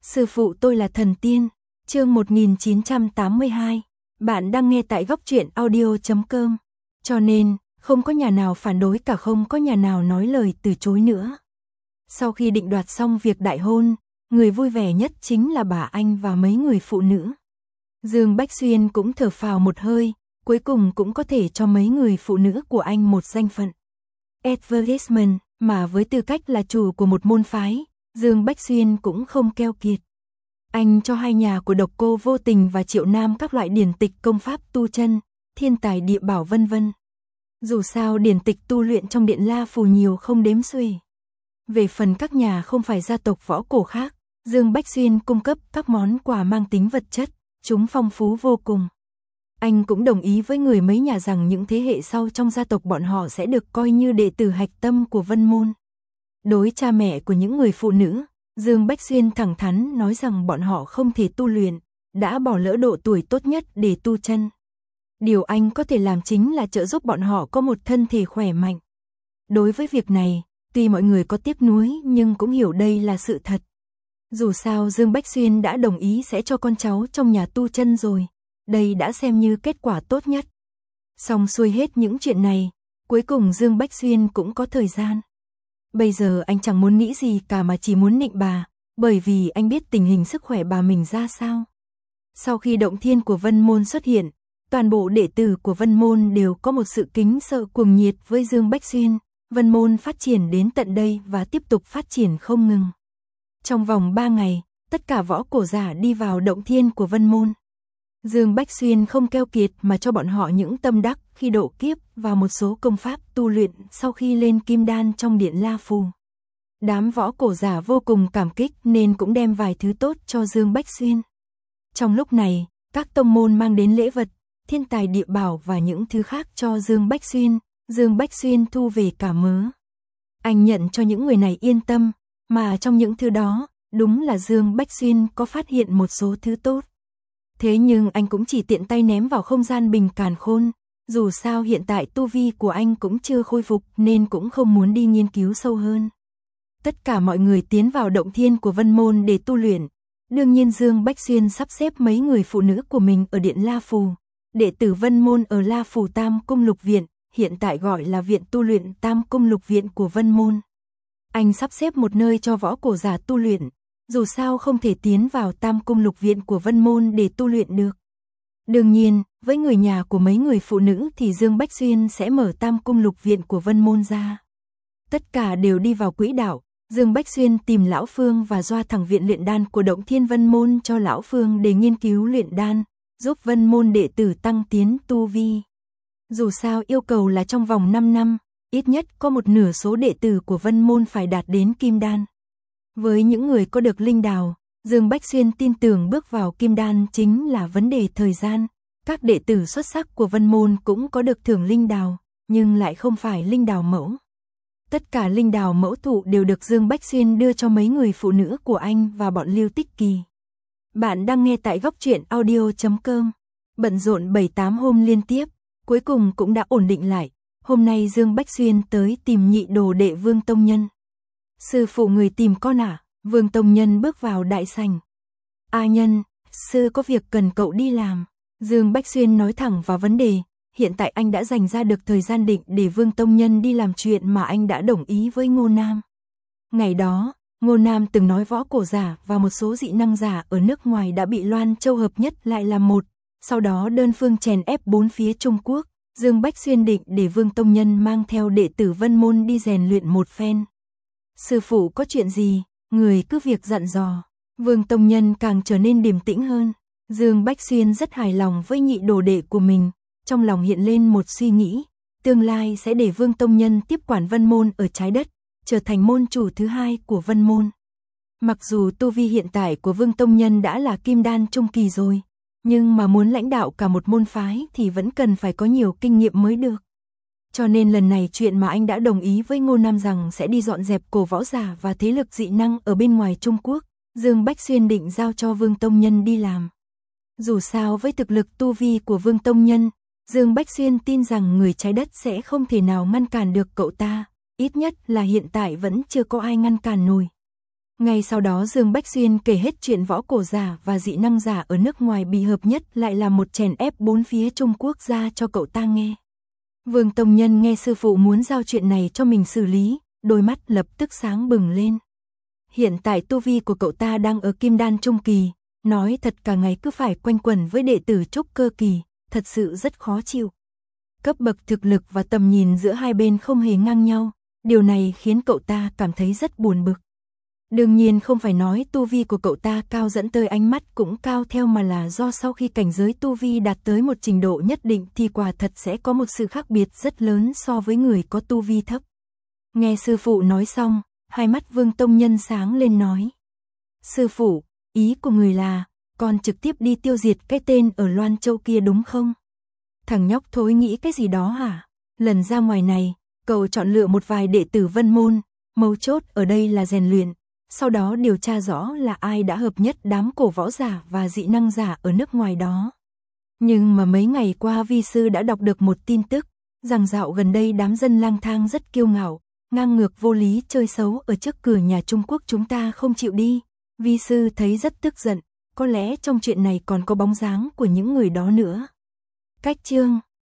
Sư phụ tôi là thần tiên. Chương 1982. Bạn đang nghe tại góc truyện audio.com. Cho nên, không có nhà nào phản đối cả, không có nhà nào nói lời từ chối nữa. Sau khi định đoạt xong việc đại hôn, người vui vẻ nhất chính là bà anh và mấy người phụ nữ. Dương Bách Xuyên cũng thở phào một hơi, cuối cùng cũng có thể cho mấy người phụ nữ của anh một danh phận advertisement, mà với tư cách là chủ của một môn phái, Dương Bách Xuyên cũng không keo kiệt. Anh cho hai nhà của Độc Cô Vô Tình và Triệu Nam các loại điển tịch công pháp tu chân, thiên tài địa bảo vân vân. Dù sao điển tịch tu luyện trong Điện La Phù nhiều không đếm xuể. Về phần các nhà không phải gia tộc võ cổ khác, Dương Bách Xuyên cung cấp các món quà mang tính vật chất, chúng phong phú vô cùng. Anh cũng đồng ý với người mấy nhà rằng những thế hệ sau trong gia tộc bọn họ sẽ được coi như đệ tử hạch tâm của Vân Môn. Đối cha mẹ của những người phụ nữ, Dương Bách Xuyên thẳng thắn nói rằng bọn họ không thể tu luyện, đã bỏ lỡ độ tuổi tốt nhất để tu chân. Điều anh có thể làm chính là trợ giúp bọn họ có một thân thể khỏe mạnh. Đối với việc này, tuy mọi người có tiếc nuối nhưng cũng hiểu đây là sự thật. Dù sao Dương Bách Xuyên đã đồng ý sẽ cho con cháu trong nhà tu chân rồi, đây đã xem như kết quả tốt nhất. Xong xuôi hết những chuyện này, cuối cùng Dương Bách Xuyên cũng có thời gian. Bây giờ anh chẳng muốn nghĩ gì cả mà chỉ muốn nịnh bà, bởi vì anh biết tình hình sức khỏe bà mình ra sao. Sau khi động thiên của Vân Môn xuất hiện, toàn bộ đệ tử của Vân Môn đều có một sự kính sợ cuồng nhiệt với Dương Bách Xuyên. Vân Môn phát triển đến tận đây và tiếp tục phát triển không ngừng. Trong vòng 3 ngày, tất cả võ cổ giả đi vào động thiên của Vân Môn. Dương Bách Xuyên không keo kiệt mà cho bọn họ những tâm đắc khi độ kiếp và một số công pháp tu luyện sau khi lên kim đan trong Điện La Phù. Đám võ cổ giả vô cùng cảm kích nên cũng đem vài thứ tốt cho Dương Bách Xuyên. Trong lúc này, các tông môn mang đến lễ vật, thiên tài địa bảo và những thứ khác cho Dương Bách Xuyên. Dương Bách Xuyên thu về cả mớ. Anh nhận cho những người này yên tâm, mà trong những thứ đó, đúng là Dương Bách Xuyên có phát hiện một số thứ tốt. Thế nhưng anh cũng chỉ tiện tay ném vào không gian bình càn khôn, dù sao hiện tại tu vi của anh cũng chưa khôi phục nên cũng không muốn đi nghiên cứu sâu hơn. Tất cả mọi người tiến vào động thiên của Vân Môn để tu luyện. Đương nhiên Dương Bách Xuyên sắp xếp mấy người phụ nữ của mình ở Điện La Phù, đệ tử Vân Môn ở La Phù Tam Cung Lục Viện, hiện tại gọi là Viện Tu luyện Tam Cung Lục Viện của Vân Môn. Anh sắp xếp một nơi cho võ cổ giả tu luyện, dù sao không thể tiến vào Tam Cung Lục Viện của Vân Môn để tu luyện được. Đương nhiên, với người nhà của mấy người phụ nữ thì Dương Bách Xuyên sẽ mở Tam Cung Lục Viện của Vân Môn ra. Tất cả đều đi vào quỹ đạo, Dương Bách Xuyên tìm Lão Phương và doa thẳng viện luyện đan của Động Thiên Vân Môn cho Lão Phương để nghiên cứu luyện đan, giúp Vân Môn đệ tử tăng tiến tu vi. Dù sao yêu cầu là trong vòng 5 năm, ít nhất có một nửa số đệ tử của Vân Môn phải đạt đến kim đan. Với những người có được linh đào, Dương Bách Xuyên tin tưởng bước vào kim đan chính là vấn đề thời gian. Các đệ tử xuất sắc của Vân Môn cũng có được thưởng linh đào, nhưng lại không phải linh đào mẫu. Tất cả linh đào mẫu thụ đều được Dương Bách Xuyên đưa cho mấy người phụ nữ của anh và bọn Lưu Tích Kỳ. Bạn đang nghe tại góc truyện audio.com. Bận rộn 7-8 hôm liên tiếp, cuối cùng cũng đã ổn định lại. Hôm nay Dương Bách Xuyên tới tìm nhị đồ đệ Vương Tông Nhân. Sư phụ người tìm con à? Vương Tông Nhân bước vào đại sảnh. A Nhân, sư có việc cần cậu đi làm. Dương Bách Xuyên nói thẳng vào vấn đề. Hiện tại anh đã dành ra được thời gian định để Vương Tông Nhân đi làm chuyện mà anh đã đồng ý với Ngô Nam. Ngày đó, Ngô Nam từng nói võ cổ giả và một số dị năng giả ở nước ngoài đã bị Loan Châu hợp nhất lại làm một. Sau đó đơn phương chèn ép bốn phía Trung Quốc. Dương Bách Xuyên định để Vương Tông Nhân mang theo đệ tử Vân Môn đi rèn luyện một phen. Sư phụ có chuyện gì, người cứ việc dặn dò. Vương Tông Nhân càng trở nên điềm tĩnh hơn. Dương Bách Xuyên rất hài lòng với nhị đồ đệ của mình. Trong lòng hiện lên một suy nghĩ, tương lai sẽ để Vương Tông Nhân tiếp quản Vân Môn ở trái đất, trở thành môn chủ thứ hai của Vân Môn. Mặc dù tu vi hiện tại của Vương Tông Nhân đã là kim đan trung kỳ rồi, nhưng mà muốn lãnh đạo cả một môn phái thì vẫn cần phải có nhiều kinh nghiệm mới được. Cho nên lần này chuyện mà anh đã đồng ý với Ngô Nam rằng sẽ đi dọn dẹp cổ võ giả và thế lực dị năng ở bên ngoài Trung Quốc, Dương Bách Xuyên định giao cho Vương Tông Nhân đi làm. Dù sao với thực lực tu vi của Vương Tông Nhân, Dương Bách Xuyên tin rằng người trái đất sẽ không thể nào ngăn cản được cậu ta, ít nhất là hiện tại vẫn chưa có ai ngăn cản nổi. Ngay sau đó Dương Bách Xuyên kể hết chuyện võ cổ giả và dị năng giả ở nước ngoài bị hợp nhất lại là một chèn ép bốn phía Trung Quốc ra cho cậu ta nghe. Vương Tông Nhân nghe sư phụ muốn giao chuyện này cho mình xử lý, đôi mắt lập tức sáng bừng lên. Hiện tại tu vi của cậu ta đang ở Kim Đan Trung Kỳ, nói thật cả ngày cứ phải quanh quẩn với đệ tử Trúc Cơ Kỳ, thật sự rất khó chịu. Cấp bậc thực lực và tầm nhìn giữa hai bên không hề ngang nhau, điều này khiến cậu ta cảm thấy rất buồn bực. Đương nhiên không phải nói tu vi của cậu ta cao dẫn tới ánh mắt cũng cao theo mà là do sau khi cảnh giới tu vi đạt tới một trình độ nhất định thì quả thật sẽ có một sự khác biệt rất lớn so với người có tu vi thấp. Nghe sư phụ nói xong, hai mắt Vương Tông Nhân sáng lên nói. Sư phụ, ý của người là, con trực tiếp đi tiêu diệt cái tên ở Loan Châu kia đúng không? Thằng nhóc thối nghĩ cái gì đó hả? Lần ra ngoài này, cậu chọn lựa một vài đệ tử Vân Môn, mấu chốt ở đây là rèn luyện, sau đó điều tra rõ là ai đã hợp nhất đám cổ võ giả và dị năng giả ở nước ngoài đó. Nhưng mà mấy ngày qua vi sư đã đọc được một tin tức, rằng dạo gần đây đám dân lang thang rất kiêu ngạo, ngang ngược vô lý chơi xấu ở trước cửa nhà Trung Quốc chúng ta không chịu đi. Vi sư thấy rất tức giận, có lẽ trong chuyện này còn có bóng dáng của những người đó nữa. Cách chương